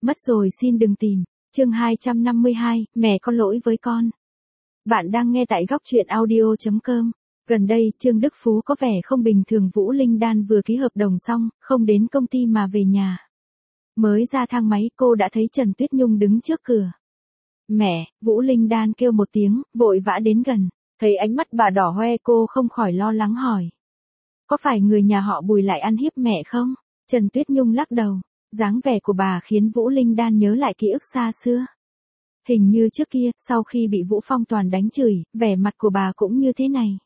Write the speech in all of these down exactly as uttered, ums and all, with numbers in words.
Mất rồi xin đừng tìm. Chương hai trăm năm mươi hai, mẹ có lỗi với con. Bạn đang nghe tại góc truyện audio chấm com. Gần đây, Trương Đức Phú có vẻ không bình thường. Vũ Linh Đan vừa ký hợp đồng xong, không đến công ty mà về nhà. Mới ra thang máy cô đã thấy Trần Tuyết Nhung đứng trước cửa. Mẹ, Vũ Linh Đan kêu một tiếng, vội vã đến gần. Thấy ánh mắt bà đỏ hoe cô không khỏi lo lắng hỏi. Có phải người nhà họ Bùi lại ăn hiếp mẹ không? Trần Tuyết Nhung lắc đầu. Dáng vẻ của bà khiến Vũ Linh Đan nhớ lại ký ức xa xưa. Hình như trước kia, sau khi bị Vũ Phong Toàn đánh chửi, vẻ mặt của bà cũng như thế này.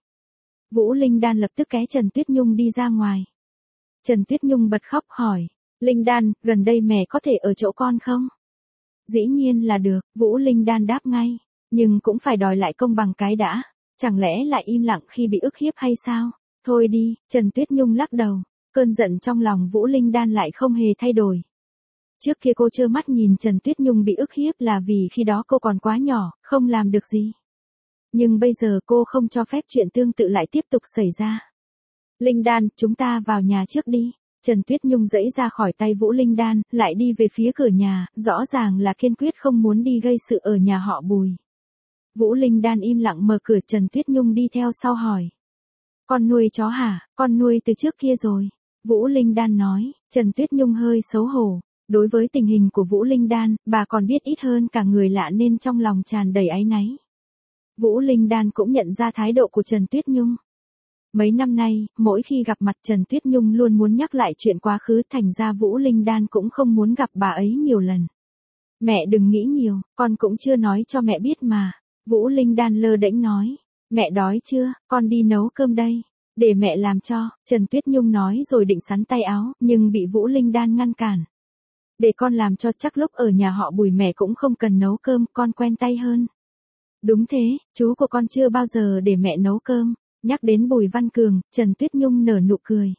Vũ Linh Đan lập tức kéo Trần Tuyết Nhung đi ra ngoài. Trần Tuyết Nhung bật khóc hỏi. Linh Đan, gần đây mẹ có thể ở chỗ con không? Dĩ nhiên là được, Vũ Linh Đan đáp ngay. Nhưng cũng phải đòi lại công bằng cái đã. Chẳng lẽ lại im lặng khi bị ức hiếp hay sao? Thôi đi, Trần Tuyết Nhung lắc đầu. Cơn giận trong lòng Vũ Linh Đan lại không hề thay đổi. Trước kia cô trơ mắt nhìn Trần Tuyết Nhung bị ức hiếp là vì khi đó cô còn quá nhỏ, không làm được gì. Nhưng bây giờ cô không cho phép chuyện tương tự lại tiếp tục xảy ra. Linh Đan, chúng ta vào nhà trước đi. Trần Tuyết Nhung giãy ra khỏi tay Vũ Linh Đan, lại đi về phía cửa nhà, rõ ràng là kiên quyết không muốn đi gây sự ở nhà họ Bùi. Vũ Linh Đan im lặng mở cửa, Trần Tuyết Nhung đi theo sau hỏi. Con nuôi chó hả? Con nuôi từ trước kia rồi. Vũ Linh Đan nói. Trần Tuyết Nhung hơi xấu hổ. Đối với tình hình của Vũ Linh Đan, bà còn biết ít hơn cả người lạ nên trong lòng tràn đầy áy náy. Vũ Linh Đan cũng nhận ra thái độ của Trần Tuyết Nhung. Mấy năm nay, mỗi khi gặp mặt Trần Tuyết Nhung luôn muốn nhắc lại chuyện quá khứ, thành ra Vũ Linh Đan cũng không muốn gặp bà ấy nhiều lần. Mẹ đừng nghĩ nhiều, con cũng chưa nói cho mẹ biết mà. Vũ Linh Đan lơ đễnh nói. Mẹ đói chưa, con đi nấu cơm đây. Để mẹ làm cho, Trần Tuyết Nhung nói rồi định xắn tay áo, nhưng bị Vũ Linh Đan ngăn cản. Để con làm cho, chắc lúc ở nhà họ Bùi mẹ cũng không cần nấu cơm, con quen tay hơn. Đúng thế, chú của con chưa bao giờ để mẹ nấu cơm. Nhắc đến Bùi Văn Cường, Trần Tuyết Nhung nở nụ cười.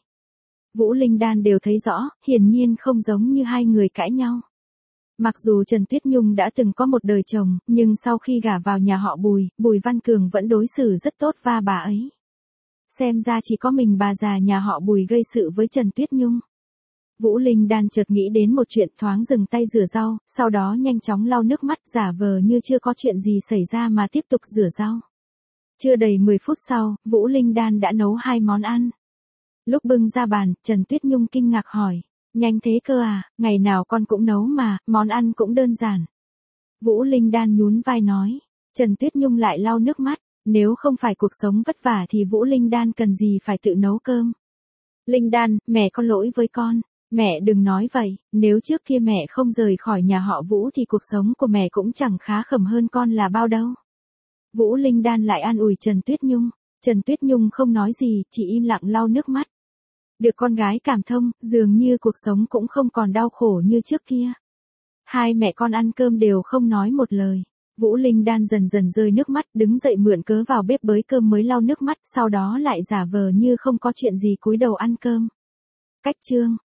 Vũ Linh Đan đều thấy rõ, hiển nhiên không giống như hai người cãi nhau. Mặc dù Trần Tuyết Nhung đã từng có một đời chồng, nhưng sau khi gả vào nhà họ Bùi, Bùi Văn Cường vẫn đối xử rất tốt và bà ấy. Xem ra chỉ có mình bà già nhà họ Bùi gây sự với Trần Tuyết Nhung. Vũ Linh Đan chợt nghĩ đến một chuyện, thoáng dừng tay rửa rau, sau đó nhanh chóng lau nước mắt, giả vờ như chưa có chuyện gì xảy ra mà tiếp tục rửa rau. Chưa đầy mười phút sau, Vũ Linh Đan đã nấu hai món ăn. Lúc bưng ra bàn, Trần Tuyết Nhung kinh ngạc hỏi. Nhanh thế cơ à, ngày nào con cũng nấu mà, món ăn cũng đơn giản. Vũ Linh Đan nhún vai nói. Trần Tuyết Nhung lại lau nước mắt. Nếu không phải cuộc sống vất vả thì Vũ Linh Đan cần gì phải tự nấu cơm. Linh Đan, mẹ có lỗi với con. Mẹ đừng nói vậy, nếu trước kia mẹ không rời khỏi nhà họ Vũ thì cuộc sống của mẹ cũng chẳng khá khẩm hơn con là bao đâu. Vũ Linh Đan lại an ủi Trần Tuyết Nhung. Trần Tuyết Nhung không nói gì, chỉ im lặng lau nước mắt. Được con gái cảm thông, dường như cuộc sống cũng không còn đau khổ như trước kia. Hai mẹ con ăn cơm đều không nói một lời. Vũ Linh Đan dần dần rơi nước mắt, đứng dậy mượn cớ vào bếp bới cơm mới lau nước mắt, sau đó lại giả vờ như không có chuyện gì cúi đầu ăn cơm. Cách chương